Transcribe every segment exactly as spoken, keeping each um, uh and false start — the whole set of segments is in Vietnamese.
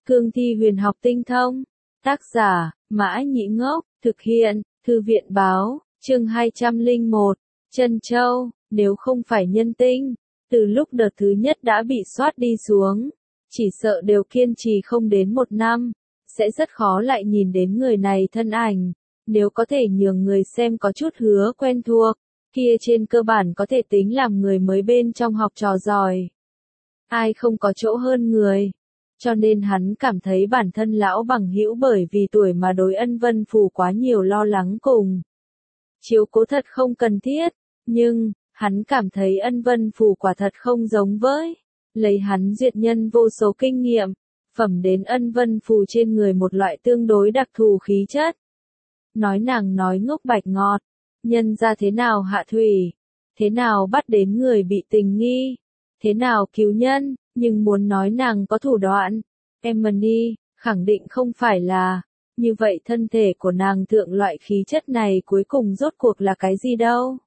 Cương thi huyền học tinh thông. Tác giả, Mã Nhĩ Ngốc, thực hiện, Thư viện báo, chương hai trăm lẻ một, Trân Châu, nếu không phải nhân tinh, từ lúc đợt thứ nhất đã bị soát đi xuống, chỉ sợ đều kiên trì không đến một năm, sẽ rất khó lại nhìn đến người này thân ảnh, nếu có thể nhường người xem có chút hứa quen thuộc, kia trên cơ bản có thể tính làm người mới bên trong học trò giỏi. Ai không có chỗ hơn người. Cho nên hắn cảm thấy bản thân lão bằng hữu bởi vì tuổi mà đối Ân Vân Phù quá nhiều lo lắng cùng chiếu cố thật không cần thiết, nhưng, hắn cảm thấy Ân Vân Phù quả thật không giống với, lấy hắn duyệt nhân vô số kinh nghiệm, phẩm đến Ân Vân Phù trên người một loại tương đối đặc thù khí chất. Nói nàng nói ngốc bạch ngọt, nhân ra thế nào hạ thủy, thế nào bắt đến người bị tình nghi, thế nào cứu nhân, nhưng muốn nói nàng có thủ đoạn, Emily, khẳng định không phải là, như vậy thân thể của nàng thượng loại khí chất này cuối cùng rốt cuộc là cái gì đâu.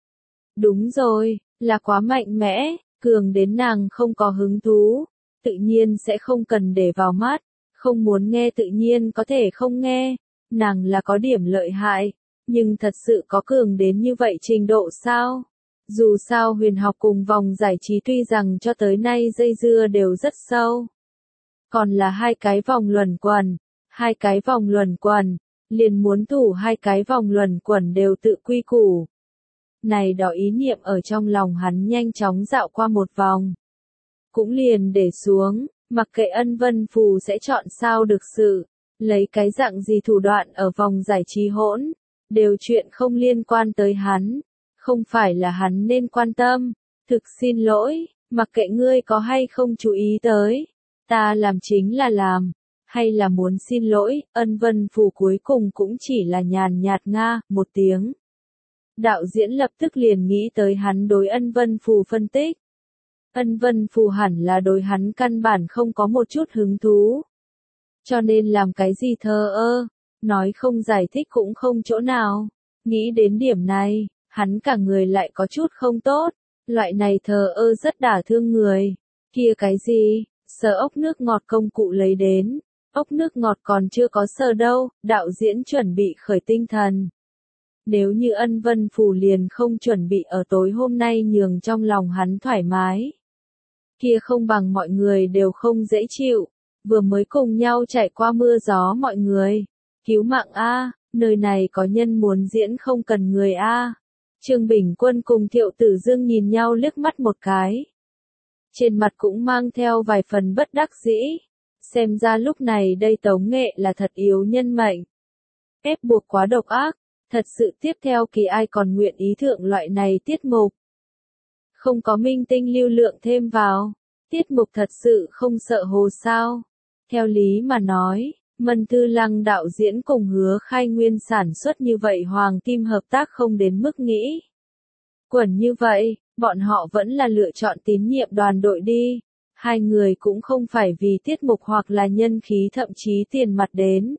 Đúng rồi, là quá mạnh mẽ, cường đến nàng không có hứng thú, tự nhiên sẽ không cần để vào mắt, không muốn nghe tự nhiên có thể không nghe, nàng là có điểm lợi hại, nhưng thật sự có cường đến như vậy trình độ sao? Dù sao huyền học cùng vòng giải trí tuy rằng cho tới nay dây dưa đều rất sâu. Còn là hai cái vòng luẩn quẩn, hai cái vòng luẩn quẩn, liền muốn thủ hai cái vòng luẩn quẩn đều tự quy củ. Này đó ý niệm ở trong lòng hắn nhanh chóng dạo qua một vòng. Cũng liền để xuống, mặc kệ Ân Vân Phù sẽ chọn sao được sự, lấy cái dạng gì thủ đoạn ở vòng giải trí hỗn, đều chuyện không liên quan tới hắn. Không phải là hắn nên quan tâm, thực xin lỗi, mặc kệ ngươi có hay không chú ý tới, ta làm chính là làm, hay là muốn xin lỗi, Ân Vân Phù cuối cùng cũng chỉ là nhàn nhạt nga, một tiếng. Đạo diễn lập tức liền nghĩ tới hắn đối Ân Vân Phù phân tích. Ân Vân Phù hẳn là đối hắn căn bản không có một chút hứng thú. Cho nên làm cái gì thờ ơ, nói không giải thích cũng không chỗ nào, nghĩ đến điểm này. Hắn cả người lại có chút không tốt, loại này thờ ơ rất đả thương người. Kia cái gì, sờ ốc nước ngọt công cụ lấy đến, ốc nước ngọt còn chưa có sờ đâu, đạo diễn chuẩn bị khởi tinh thần. Nếu như Ân Vân Phù liền không chuẩn bị ở tối hôm nay nhường trong lòng hắn thoải mái. Kia không bằng mọi người đều không dễ chịu, vừa mới cùng nhau trải qua mưa gió mọi người. Cứu mạng A, nơi này có nhân muốn diễn không cần người A. Trương Bình Quân cùng Thiệu Tử Dương nhìn nhau liếc mắt một cái. Trên mặt cũng mang theo vài phần bất đắc dĩ. Xem ra lúc này đây Tống Nghệ là thật yếu nhân mệnh. Ép buộc quá độc ác. Thật sự tiếp theo kỳ ai còn nguyện ý thượng loại này tiết mục. Không có minh tinh lưu lượng thêm vào. Tiết mục thật sự không sợ hồ sao. Theo lý mà nói. Mân Tư Lăng đạo diễn cùng Hứa Khai Nguyên sản xuất như vậy Hoàng Kim hợp tác không đến mức nghĩ. Quẩn như vậy, bọn họ vẫn là lựa chọn tín nhiệm đoàn đội đi. Hai người cũng không phải vì tiết mục hoặc là nhân khí thậm chí tiền mặt đến.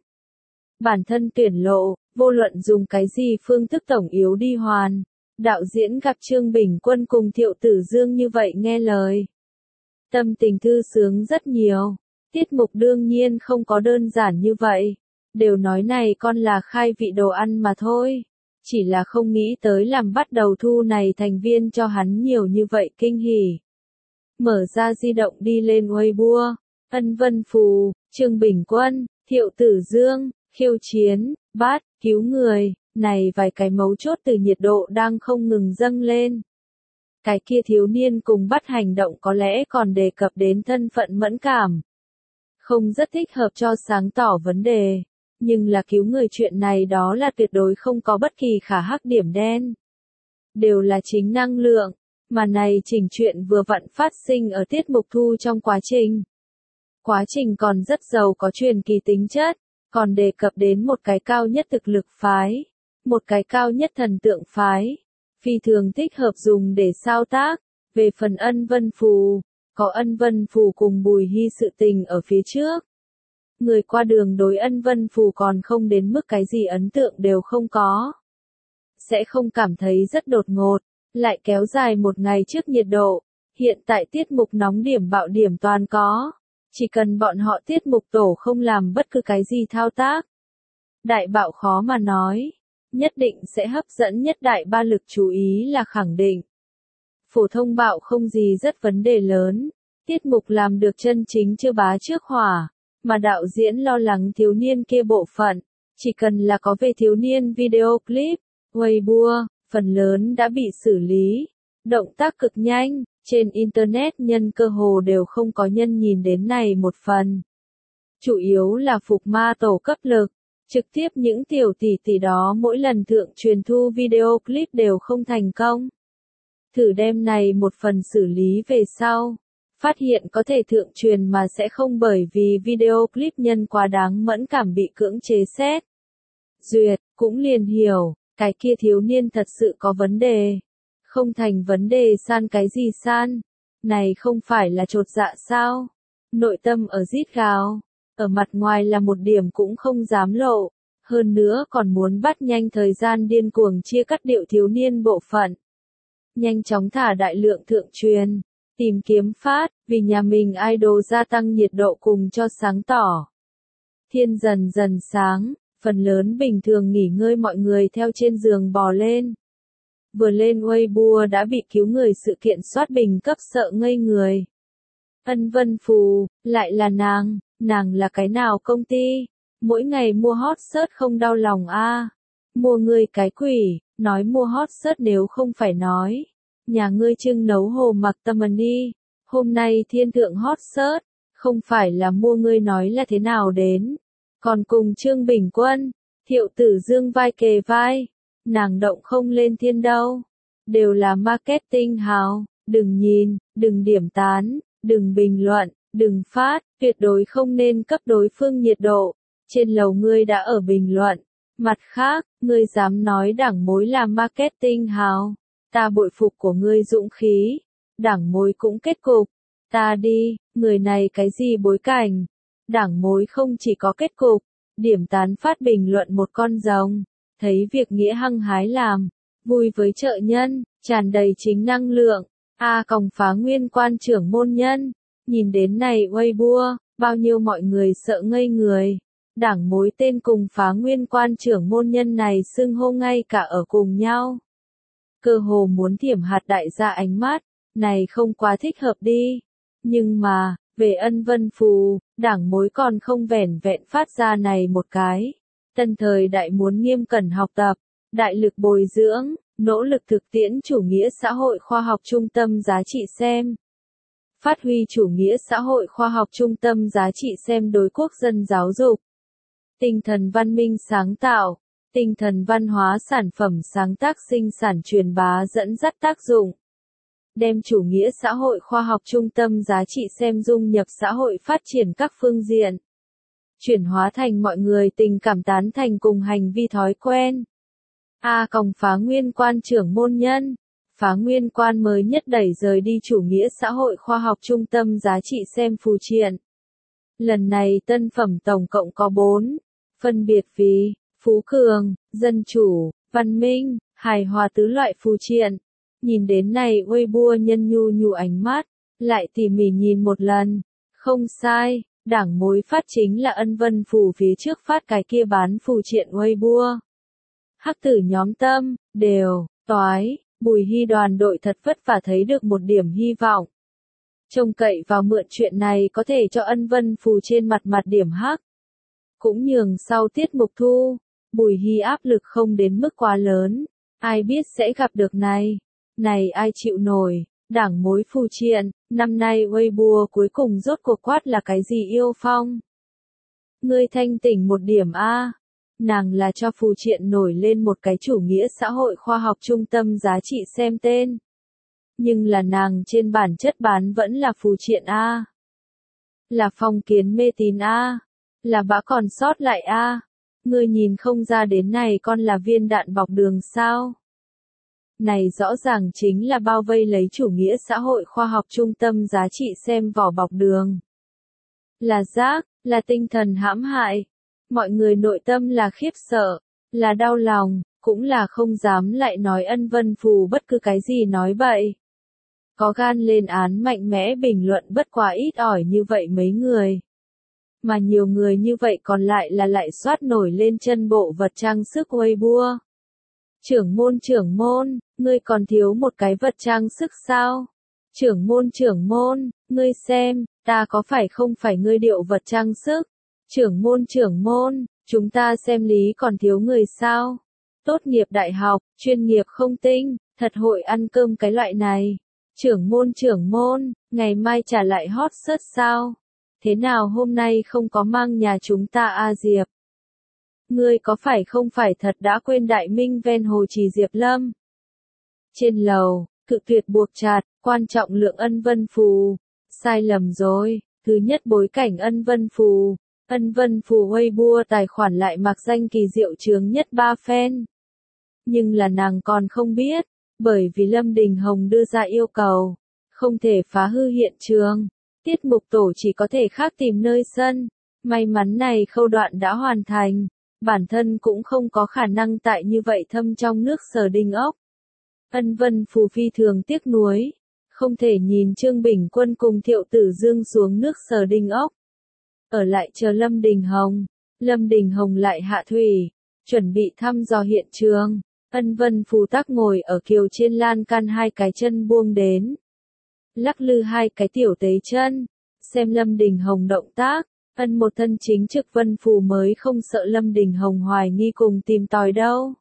Bản thân tuyển lộ, vô luận dùng cái gì phương thức tổng yếu đi hoàn. Đạo diễn gặp Trương Bình Quân cùng Thiệu Tử Dương như vậy nghe lời. Tâm tình thư sướng rất nhiều. Tiết mục đương nhiên không có đơn giản như vậy, đều nói này con là khai vị đồ ăn mà thôi, chỉ là không nghĩ tới làm bắt đầu thu này thành viên cho hắn nhiều như vậy kinh hỉ. Mở ra di động đi lên Weibo, Ân Vân Phù, Trương Bình Quân, Thiệu Tử Dương, khiêu chiến, bắt, cứu người, này vài cái mấu chốt từ nhiệt độ đang không ngừng dâng lên. Cái kia thiếu niên cùng bắt hành động có lẽ còn đề cập đến thân phận mẫn cảm. Không rất thích hợp cho sáng tỏ vấn đề, nhưng là cứu người chuyện này đó là tuyệt đối không có bất kỳ khả hắc điểm đen. Đều là chính năng lượng, mà này chỉnh chuyện vừa vặn phát sinh ở tiết mục thu trong quá trình. Quá trình còn rất giàu có truyền kỳ tính chất, còn đề cập đến một cái cao nhất thực lực phái, một cái cao nhất thần tượng phái, phi thường thích hợp dùng để sao tác, về phần Ân Vân Phù. Có Ân Vân Phù cùng Bùi Hy sự tình ở phía trước. Người qua đường đối Ân Vân Phù còn không đến mức cái gì ấn tượng đều không có. Sẽ không cảm thấy rất đột ngột, lại kéo dài một ngày trước nhiệt độ. Hiện tại tiết mục nóng điểm bạo điểm toàn có. Chỉ cần bọn họ tiết mục tổ không làm bất cứ cái gì thao tác. Đại bạo khó mà nói. Nhất định sẽ hấp dẫn nhất đại ba lực chú ý là khẳng định. Phổ thông bạo không gì rất vấn đề lớn. Tiết mục làm được chân chính chưa bá trước hỏa. Mà đạo diễn lo lắng thiếu niên kia bộ phận. Chỉ cần là có về thiếu niên video clip, Weibo, phần lớn đã bị xử lý. Động tác cực nhanh, trên Internet nhân cơ hồ đều không có nhân nhìn đến này một phần. Chủ yếu là phục ma tổ cấp lực. Trực tiếp những tiểu tỷ tỷ đó mỗi lần thượng truyền thu video clip đều không thành công. Thử đem này một phần xử lý về sau. Phát hiện có thể thượng truyền mà sẽ không bởi vì video clip nhân quá đáng mẫn cảm bị cưỡng chế xét. Duyệt, cũng liền hiểu, cái kia thiếu niên thật sự có vấn đề. Không thành vấn đề san cái gì san. Này không phải là chột dạ sao? Nội tâm ở rít gào. Ở mặt ngoài là một điểm cũng không dám lộ. Hơn nữa còn muốn bắt nhanh thời gian điên cuồng chia cắt điệu thiếu niên bộ phận. Nhanh chóng thả đại lượng thượng truyền. Tìm kiếm phát, vì nhà mình idol gia tăng nhiệt độ cùng cho sáng tỏ. Thiên dần dần sáng, phần lớn bình thường nghỉ ngơi mọi người theo trên giường bò lên. Vừa lên Weibo đã bị cứu người sự kiện soát bình cấp sợ ngây người. Ân Vân Phù, lại là nàng, nàng là cái nào công ty? Mỗi ngày mua hot search không đau lòng a à. Mua người cái quỷ, nói mua hot search nếu không phải nói. Nhà ngươi trưng nấu hồ mặc tâm đi, hôm nay thiên thượng hot search, không phải là mua ngươi nói là thế nào đến. Còn cùng Trương Bình Quân, Thiệu Tử Dương vai kề vai, nàng động không lên thiên đâu. Đều là marketing hào, đừng nhìn, đừng điểm tán, đừng bình luận, đừng phát, tuyệt đối không nên cấp đối phương nhiệt độ. Trên lầu ngươi đã ở bình luận, mặt khác, ngươi dám nói đảng mối là marketing hào. Ta bội phục của ngươi dũng khí, đảng mối cũng kết cục. Ta đi, người này cái gì bối cảnh? Đảng mối không chỉ có kết cục, điểm tán phát bình luận một con rồng, thấy việc nghĩa hăng hái làm, vui với trợ nhân, tràn đầy chính năng lượng. A còng phá nguyên quan trưởng môn nhân, nhìn đến này Weibo, bao nhiêu mọi người sợ ngây người. Đảng mối tên cùng phá nguyên quan trưởng môn nhân này xưng hô ngay cả ở cùng nhau. Cơ hồ muốn thiểm hạt đại gia ánh mắt, này không quá thích hợp đi. Nhưng mà, về Ân Vân Phù, đảng mối còn không vẻn vẹn phát ra này một cái. Tân thời đại muốn nghiêm cẩn học tập, đại lực bồi dưỡng, nỗ lực thực tiễn chủ nghĩa xã hội khoa học trung tâm giá trị xem. Phát huy chủ nghĩa xã hội khoa học trung tâm giá trị xem đối quốc dân giáo dục. Tinh thần văn minh sáng tạo. Tinh thần văn hóa sản phẩm sáng tác sinh sản truyền bá dẫn dắt tác dụng. Đem chủ nghĩa xã hội khoa học trung tâm giá trị xem dung nhập xã hội phát triển các phương diện. Chuyển hóa thành mọi người tình cảm tán thành cùng hành vi thói quen. A còng phá nguyên quan trưởng môn nhân. Phá nguyên quan mới nhất đẩy rời đi chủ nghĩa xã hội khoa học trung tâm giá trị xem phù triện. Lần này tân phẩm tổng cộng có bốn. Phân biệt vì Phú Cường, Dân Chủ, Văn Minh, Hài Hòa tứ loại phù triện. Nhìn đến này Weibo nhân nhu nhu ánh mắt, lại tỉ mỉ nhìn một lần. Không sai, đảng mối phát chính là Ân Vân Phù phía trước phát cái kia bán phù triện Weibo. Hắc tử nhóm tâm, đều, toái, Bùi Hy đoàn đội thật vất vả thấy được một điểm hy vọng. Trông cậy vào mượn chuyện này có thể cho Ân Vân Phù trên mặt mặt điểm hắc. Cũng nhường sau tiết mục thu, Bùi Hy áp lực không đến mức quá lớn, ai biết sẽ gặp được này, này ai chịu nổi, đảng mối phù triện, năm nay Weibo cuối cùng rốt cuộc quát là cái gì yêu phong. Ngươi thanh tỉnh một điểm a, nàng là cho phù triện nổi lên một cái chủ nghĩa xã hội khoa học trung tâm giá trị xem tên. Nhưng là nàng trên bản chất bán vẫn là phù triện a, là phong kiến mê tín a. Là bã còn sót lại a, à. Ngươi nhìn không ra đến này con là viên đạn bọc đường sao? Này rõ ràng chính là bao vây lấy chủ nghĩa xã hội khoa học trung tâm giá trị xem vỏ bọc đường. Là rác, là tinh thần hãm hại. Mọi người nội tâm là khiếp sợ, là đau lòng, cũng là không dám lại nói Ân Vân Phù bất cứ cái gì nói bậy. có gan lên án mạnh mẽ bình luận bất quá ít ỏi như vậy mấy người. Mà nhiều người như vậy còn lại là lại soát nổi lên chân bộ vật trang sức Weibo. Trưởng môn trưởng môn, ngươi còn thiếu một cái vật trang sức sao? Trưởng môn trưởng môn, ngươi xem, ta có phải không phải ngươi điệu vật trang sức? Trưởng môn trưởng môn, chúng ta xem lý còn thiếu người sao? Tốt nghiệp đại học, chuyên nghiệp không tinh, thật hội ăn cơm cái loại này. Trưởng môn trưởng môn, ngày mai trả lại hot search sao? Thế nào hôm nay không có mang nhà chúng ta a Diệp? Ngươi có phải không phải thật đã quên đại minh ven hồ trì Diệp Lâm? Trên lầu, cự tuyệt buộc chặt, quan trọng lượng ân vân phù. Sai lầm rồi, thứ nhất bối cảnh ân vân phù. Ân vân phù Weibo tài khoản lại mặc danh kỳ diệu chướng nhất ba fan. Nhưng là nàng còn không biết, bởi vì Lâm Đình Hồng đưa ra yêu cầu, không thể phá hư hiện trường. Tiết mục tổ chỉ có thể khác tìm nơi sân. May mắn này khâu đoạn đã hoàn thành. Bản thân cũng không có khả năng tại như vậy thâm trong nước Sở Đình ốc. Ân vân phù phi thường tiếc nuối. Không thể nhìn Trương Bình Quân cùng Thiệu Tử Dương xuống nước Sở Đình ốc. Ở lại chờ Lâm Đình Hồng. Lâm Đình Hồng lại hạ thủy. Chuẩn bị thăm dò hiện trường. Ân vân phù tắc ngồi ở kiều trên lan can hai cái chân buông đến. Lắc lư hai cái tiểu tế chân. Xem Lâm Đình Hồng động tác. Ân một thân chính trực vân phù mới không sợ Lâm Đình Hồng hoài nghi cùng tìm tòi đâu.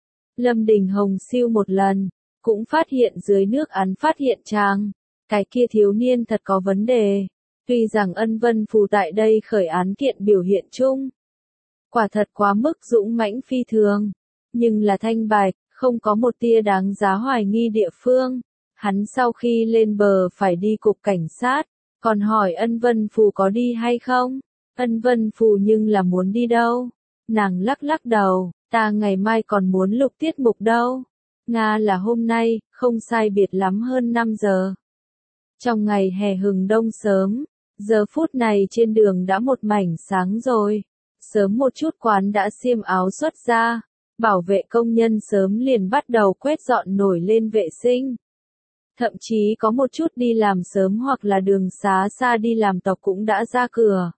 Lâm Đình Hồng siêu một lần. Cũng phát hiện dưới nước án phát hiện chàng. Cái kia thiếu niên thật có vấn đề. Tuy rằng ân vân phù tại đây khởi án kiện biểu hiện chung. Quả thật quá mức dũng mãnh phi thường. Nhưng là thanh bạch, không có một tia đáng giá hoài nghi địa phương. Hắn sau khi lên bờ phải đi cục cảnh sát. Còn hỏi ân vân phù có đi hay không? Ân vân phù nhưng là muốn đi đâu? Nàng lắc lắc đầu, ta ngày mai còn muốn lục tiết mục đâu. Nga là hôm nay, không sai biệt lắm hơn năm giờ. Trong ngày hè hừng đông sớm, giờ phút này trên đường đã một mảnh sáng rồi. Sớm một chút quán đã xiêm áo xuất ra. Bảo vệ công nhân sớm liền bắt đầu quét dọn nổi lên vệ sinh. Thậm chí có một chút đi làm sớm hoặc là đường xá xa đi làm tộc cũng đã ra cửa.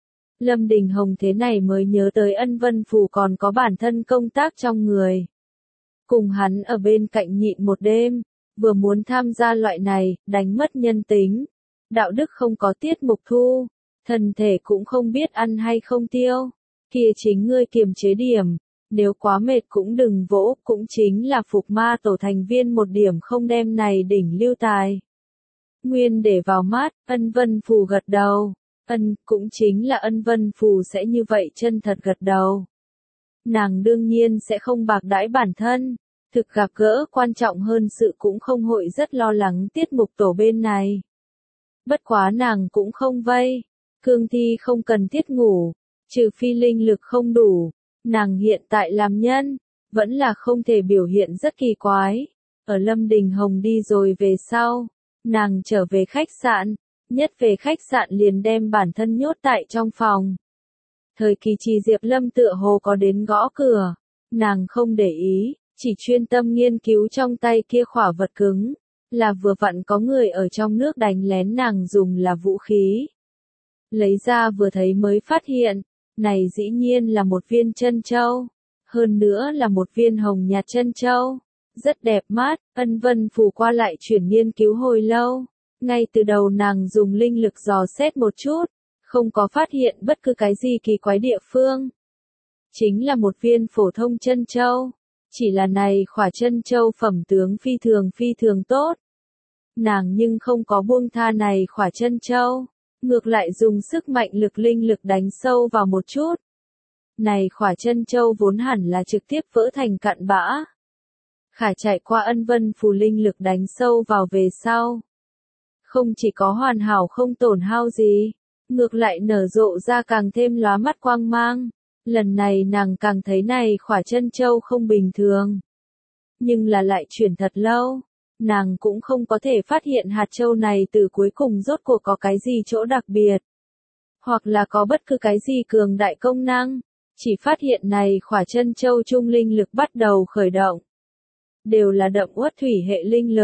Lâm Đình Hồng thế này mới nhớ tới ân vân phù còn có bản thân công tác trong người. Cùng hắn ở bên cạnh nhịn một đêm, vừa muốn tham gia loại này, đánh mất nhân tính. Đạo đức không có tiết mục thu, thân thể cũng không biết ăn hay không tiêu. Kia chính ngươi kiềm chế điểm, nếu quá mệt cũng đừng vỗ, cũng chính là phục ma tổ thành viên một điểm không đem này đỉnh lưu tài. Nguyên để vào mắt, ân vân phù gật đầu. Ân, cũng chính là ân vân phù sẽ như vậy chân thật gật đầu. Nàng đương nhiên sẽ không bạc đãi bản thân. Thực gặp gỡ quan trọng hơn sự cũng không hội rất lo lắng tiết mục tổ bên này. Bất quá nàng cũng không vây. Cương thi không cần thiết ngủ. Trừ phi linh lực không đủ. Nàng hiện tại làm nhân. Vẫn là không thể biểu hiện rất kỳ quái. Ở Lâm Đình Hồng đi rồi về sau. Nàng trở về khách sạn. Nhất về khách sạn liền đem bản thân nhốt tại trong phòng. Thời kỳ trì Diệp Lâm tựa hồ có đến gõ cửa. Nàng không để ý. Chỉ chuyên tâm nghiên cứu trong tay kia khỏa vật cứng, là vừa vặn có người ở trong nước đánh lén nàng dùng là vũ khí. Lấy ra vừa thấy mới phát hiện, này dĩ nhiên là một viên chân châu, hơn nữa là một viên hồng nhạt chân châu, rất đẹp mắt, ân vân phù qua lại chuyển nghiên cứu hồi lâu, ngay từ đầu nàng dùng linh lực dò xét một chút, không có phát hiện bất cứ cái gì kỳ quái địa phương. Chính là một viên phổ thông chân châu. Chỉ là này khỏa chân châu phẩm tướng phi thường phi thường tốt. Nàng nhưng không có buông tha này khỏa chân châu. Ngược lại dùng sức mạnh lực linh lực đánh sâu vào một chút. Này khỏa chân châu vốn hẳn là trực tiếp vỡ thành cặn bã. Khả chạy qua ân vân phù linh lực đánh sâu vào về sau. Không chỉ có hoàn hảo không tổn hao gì. Ngược lại nở rộ ra càng thêm lóa mắt quang mang. Lần này nàng càng thấy này khỏa chân châu không bình thường. Nhưng là lại chuyển thật lâu. Nàng cũng không có thể phát hiện hạt châu này từ cuối cùng rốt cuộc có cái gì chỗ đặc biệt. Hoặc là có bất cứ cái gì cường đại công năng. Chỉ phát hiện này khỏa chân châu trung linh lực bắt đầu khởi động. Đều là đậm uất thủy hệ linh lực.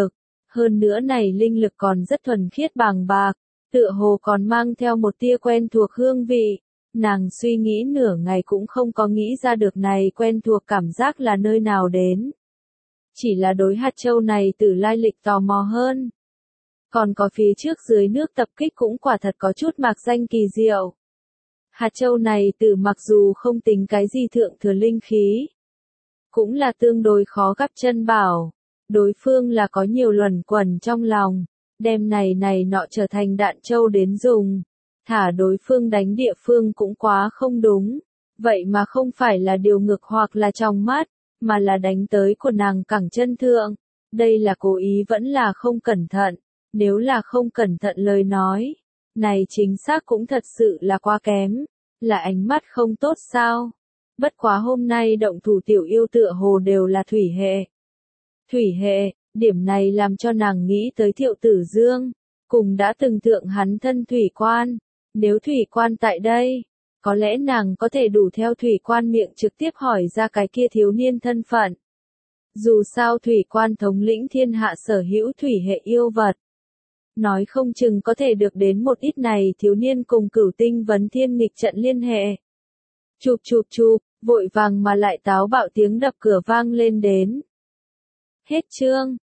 Hơn nữa này linh lực còn rất thuần khiết bàng bạc, tựa hồ còn mang theo một tia quen thuộc hương vị. Nàng suy nghĩ nửa ngày cũng không có nghĩ ra được này quen thuộc cảm giác là nơi nào đến. Chỉ là đối hạt châu này từ lai lịch tò mò hơn. Còn có phía trước dưới nước tập kích cũng quả thật có chút mạc danh kỳ diệu. Hạt châu này từ mặc dù không tính cái gì thượng thừa linh khí, cũng là tương đối khó gắp chân bảo. Đối phương là có nhiều luẩn quẩn trong lòng, đem này này nọ trở thành đạn châu đến dùng. Thả đối phương đánh địa phương cũng quá không đúng. Vậy mà không phải là điều ngược hoặc là trong mắt, mà là đánh tới của nàng cẳng chân thượng. Đây là cố ý vẫn là không cẩn thận. Nếu là không cẩn thận lời nói, này chính xác cũng thật sự là quá kém. Là ánh mắt không tốt sao? Bất quá hôm nay động thủ tiểu yêu tựa hồ đều là thủy hệ. Thủy hệ, điểm này làm cho nàng nghĩ tới Thiệu Tử Dương, cùng đã từng tượng hắn thân thủy quan. Nếu thủy quan tại đây, có lẽ nàng có thể đủ theo thủy quan miệng trực tiếp hỏi ra cái kia thiếu niên thân phận. Dù sao thủy quan thống lĩnh thiên hạ sở hữu thủy hệ yêu vật. Nói không chừng có thể được đến một ít này thiếu niên cùng Cửu Tinh Vấn Thiên nghịch trận liên hệ. Chụp chụp chụp, vội vàng mà lại táo bạo tiếng đập cửa vang lên đến. Hết chương.